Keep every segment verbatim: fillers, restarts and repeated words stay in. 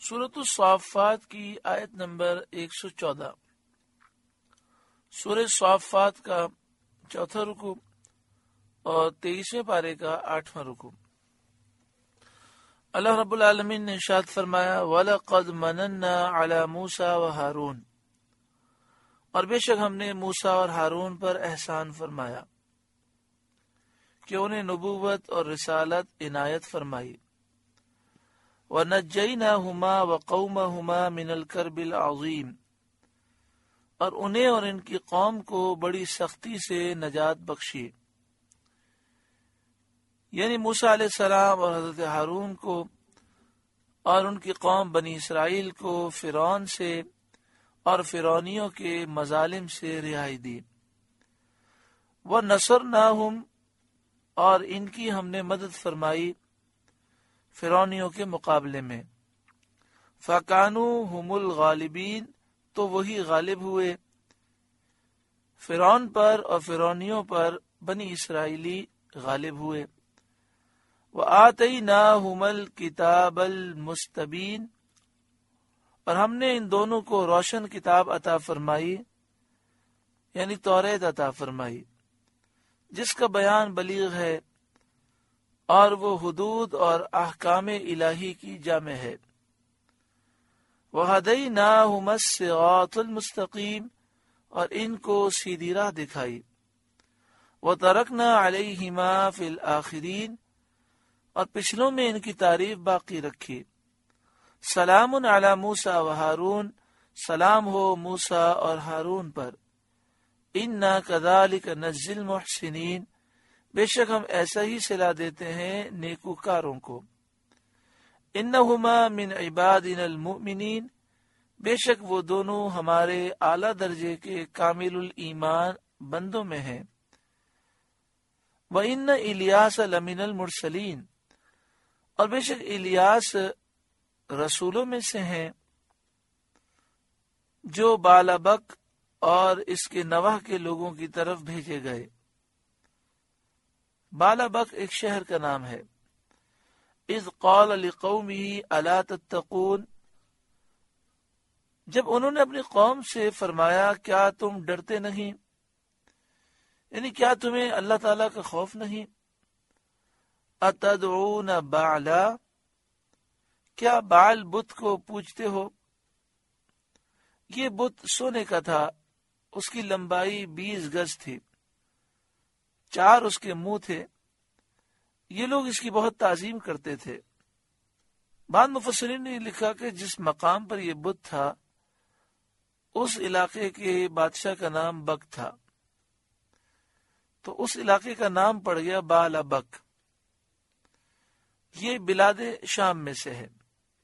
سورۃ الصافات کی آیت نمبر ایک سو چودہ. سورہ صافات کا چوتھا رکوع اور تیئیسویں پارے کا آٹھواں رکوع. اللہ رب العالمین نے ارشاد فرمایا وَلَقَدْ مَنَنَّا عَلَى مُوسَى وَهَارُونَ، اور بے شک ہم نے موسیٰ اور ہارون پر احسان فرمایا کہ انہیں نبوت اور رسالت عنایت فرمائی. وَنَجَّيْنَاهُمَا وَقَوْمَهُمَا مِنَ الْكَرْبِ الْعَظِيمِ، اور انہیں اور ان کی قوم کو بڑی سختی سے نجات بخشی. یعنی موسیٰ علیہ السلام اور حضرت ہارون کو اور ان کی قوم بنی اسرائیل کو فرعون سے اور فرعونیوں کے مظالم سے رہائی دی. وَنَصَرْنَاهُمْ، اور ان کی ہم نے مدد فرمائی فرعونیوں کے مقابلے میں. فَكَانُوا هُمُ الْغَالِبِينَ، تو وہی غالب ہوئے فرعون پر اور فرعونیوں پر بنی اسرائیلی غالب ہوئے. وَآتَيْنَاهُمَ الْكِتَابَ الْمُسْتَبِينَ، اور ہم نے ان دونوں کو روشن کتاب عطا فرمائی، یعنی توریت عطا فرمائی، جس کا بیان بلیغ ہے اور وہ حدود اور احکام الہی کی جامع ہے. وَهَدَيْنَاهُمَ الصِّرَاطَ الْمُسْتَقِيمَ، اور ان کو سیدھی راہ دکھائی. وَتَرَكْنَا عَلَيْهِمَا فِي الْآخِرِينَ، اور پچھلوں میں ان کی تعریف باقی رکھی. سلام علی موسیٰ و ہارون، سلام ہو موسیٰ اور ہارون پر. اِنَّا كَذَلِكَ نَجْزِي الْمُحْسِنِينَ، بے شک ہم ایسا ہی صلہ دیتے ہیں نیکوکاروں کو. اِنَّهُمَا مِنْ عِبَادِنَا الْمُؤْمِنِينَ، بے شک وہ دونوں ہمارے اعلیٰ درجے کے کامل الایمان بندوں میں ہیں. وَإِنَّ إِلْيَاسَ لَمِنَ الْمُرْسَلِينَ، اور بے شک الیاس رسولوں میں سے ہیں جو بالابک اور اس کے نوح کے لوگوں کی طرف بھیجے گئے. بالابک ایک شہر کا نام ہے. اذ قال لقومه الا تتقون، جب انہوں نے اپنی قوم سے فرمایا کیا تم ڈرتے نہیں، یعنی کیا تمہیں اللہ تعالیٰ کا خوف نہیں. اتدعون بعلا، کیا بعل بت کو پوجتے ہو. یہ بت سونے کا تھا، اس کی لمبائی بیس گز تھی، چار اس کے منہ تھے. یہ لوگ اس کی بہت تعظیم کرتے تھے. بعض مفسرین نے لکھا کہ جس مقام پر یہ بت تھا اس علاقے کے بادشاہ کا نام بک تھا، تو اس علاقے کا نام پڑ گیا بالابک. یہ بلاد شام میں سے ہے.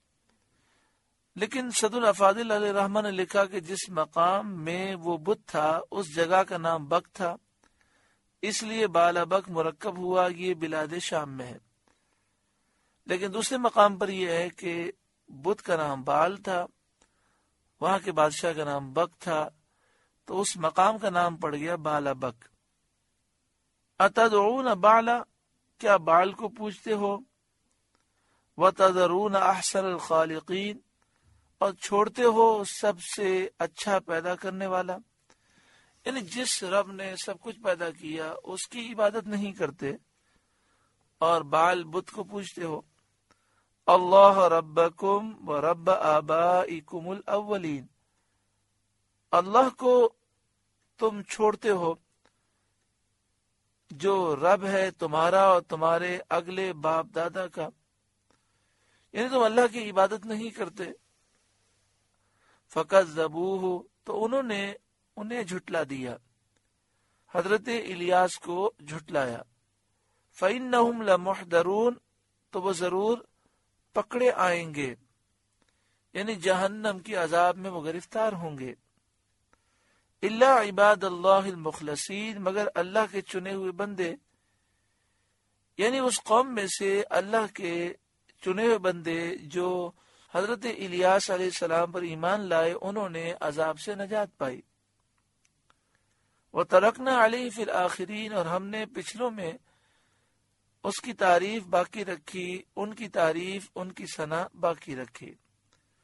لیکن صدر الافاضل علیہ رحمہ نے لکھا کہ جس مقام میں وہ بت تھا اس جگہ کا نام بک تھا، اس لیے بالابک مرکب ہوا، یہ بلاد شام میں ہے. لیکن دوسرے مقام پر یہ ہے کہ بت کا نام بال تھا، وہاں کے بادشاہ کا نام بک تھا، تو اس مقام کا نام پڑ گیا بالابک. اتدعون بعلا، کیا بال کو پوجتے ہو. وتذرون احسن الخالقین، اور چھوڑتے ہو سب سے اچھا پیدا کرنے والا، یعنی جس رب نے سب کچھ پیدا کیا اس کی عبادت نہیں کرتے اور بال بت کو پوجتے ہو. اللہ ربکم و رب آبائکم الاولین، اللہ کو تم چھوڑتے ہو جو رب ہے تمہارا اور تمہارے اگلے باپ دادا کا، یعنی تم اللہ کی عبادت نہیں کرتے. فَكَذَّبُوهُ، تو انہوں نے انہیں جھٹلا دیا، حضرت الیاس کو جھٹلایا. فَإِنَّهُمْ لَمُحْضَرُونَ، تو وہ ضرور پکڑے آئیں گے، یعنی جہنم کی عذاب میں وہ گرفتار ہوں گے. إِلَّا عِبَادَ اللَّهِ الْمُخْلَصِينَ، مگر اللہ کے چنے ہوئے بندے، یعنی اس قوم میں سے اللہ کے چنے ہوئے بندے جو حضرت الیاس علیہ السلام پر ایمان لائے، انہوں نے عذاب سے نجات پائی. وَتَرَكْنَا عَلَيْهِ فِي الْآخِرِينَ، اور ہم نے پچھلوں میں اس کی تعریف باقی رکھی، ان کی تعریف، ان کی ثنا باقی رکھی.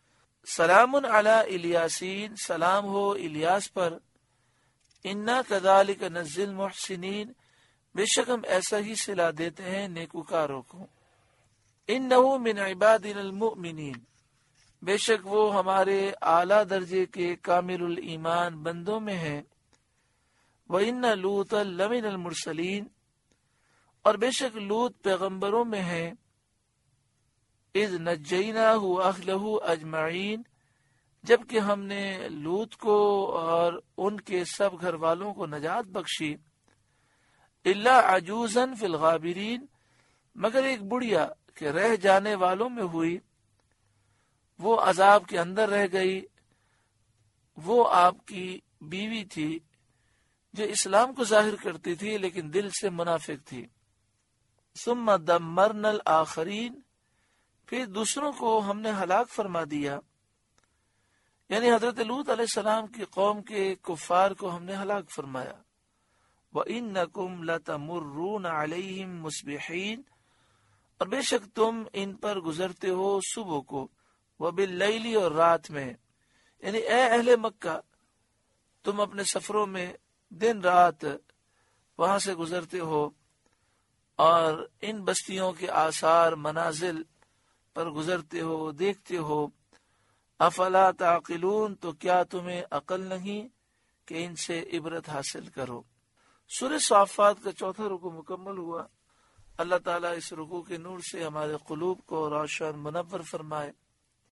سلام علی الیاسین، سلام ہو الیاس پر، انا کذالک نجزی المحسنین، بے شک ہم ایسا ہی صلہ دیتے ہیں نیکوکاروں کو، انہ من عبادنا المؤمنین، بے شک وہ ہمارے اعلیٰ درجے کے کامل الایمان بندوں میں ہیں، وَإِنَّ لُوطًا لَمِنَ الْمُرْسَلِينَ، اور بے شک لوط پیغمبروں میں ہیں، اذ نجیناہ واہلہ اجمعین، جبکہ ہم نے لوط کو اور ان کے سب گھر والوں کو نجات بخشی، الا عجوزا فی الغابرین، مگر ایک بڑھیا کہ رہ جانے والوں میں ہوئی، وہ عذاب کے اندر رہ گئی، وہ آپ کی بیوی تھی جو اسلام کو ظاہر کرتی تھی لیکن دل سے منافق تھی، ثم دمرنا الآخرین، پھر دوسروں کو ہم نے ہلاک فرما دیا، یعنی حضرت لوط علیہ السلام کی قوم کے کفار کو ہم نے ہلاک فرمایا، وَإِنَّكُمْ لَتَمُرُّونَ عَلَيْهِمْ مُصْبِحِينَ، اور بے شک تم ان پر گزرتے ہو صبح کو، وَبِاللَّيْلِ، اور رات میں، یعنی اے اہل مکہ تم اپنے سفروں میں دن رات وہاں سے گزرتے ہو اور ان بستیوں کے آثار منازل پر گزرتے ہو، دیکھتے ہو، افلا تعقلون، تو کیا تمہیں عقل نہیں کہ ان سے عبرت حاصل کرو۔ سورہ صافات کا چوتھا رکوع مکمل ہوا۔ اللہ تعالیٰ اس رکوع کے نور سے ہمارے قلوب کو روشن منور فرمائے۔